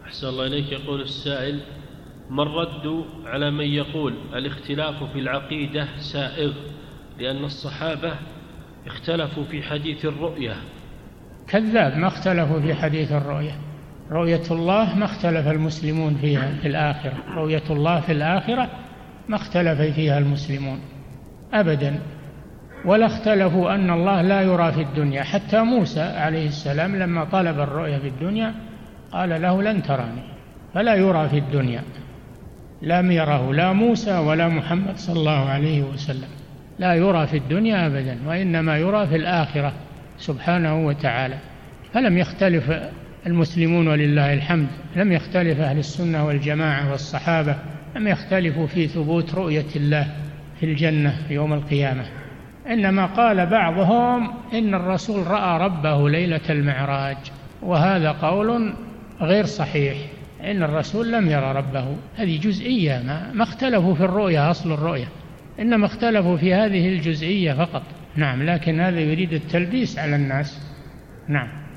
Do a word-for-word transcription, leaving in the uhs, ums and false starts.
أحسن الله إليك. يقول السائل: ما الرد على من يقول الاختلاف في العقيدة سائغ لأن الصحابة اختلفوا في حديث الرؤية؟ كذاب، ما اختلفوا في حديث الرؤية. رؤية الله ما اختلف المسلمون فيها في الآخرة، رؤية الله في الآخرة ما اختلف فيها المسلمون أبدا، ولا اختلفوا أن الله لا يرى في الدنيا. حتى موسى عليه السلام لما طلب الرؤية في الدنيا قال له لن تراني، فلا يرى في الدنيا، لم يره لا موسى ولا محمد صلى الله عليه وسلم، لا يرى في الدنيا أبدا، وإنما يرى في الآخرة سبحانه وتعالى. فلم يختلف المسلمون ولله الحمد، لم يختلف أهل السنة والجماعة والصحابة، لم يختلفوا في ثبوت رؤية الله في الجنة يوم القيامة. إنما قال بعضهم إن الرسول رأى ربه ليلة المعراج، وهذا قول غير صحيح، إن الرسول لم يرى ربه، هذه جزئية، ما, ما اختلفوا في الرؤية أصل الرؤية، إنما اختلفوا في هذه الجزئية فقط. نعم، لكن هذا يريد التلبيس على الناس. نعم.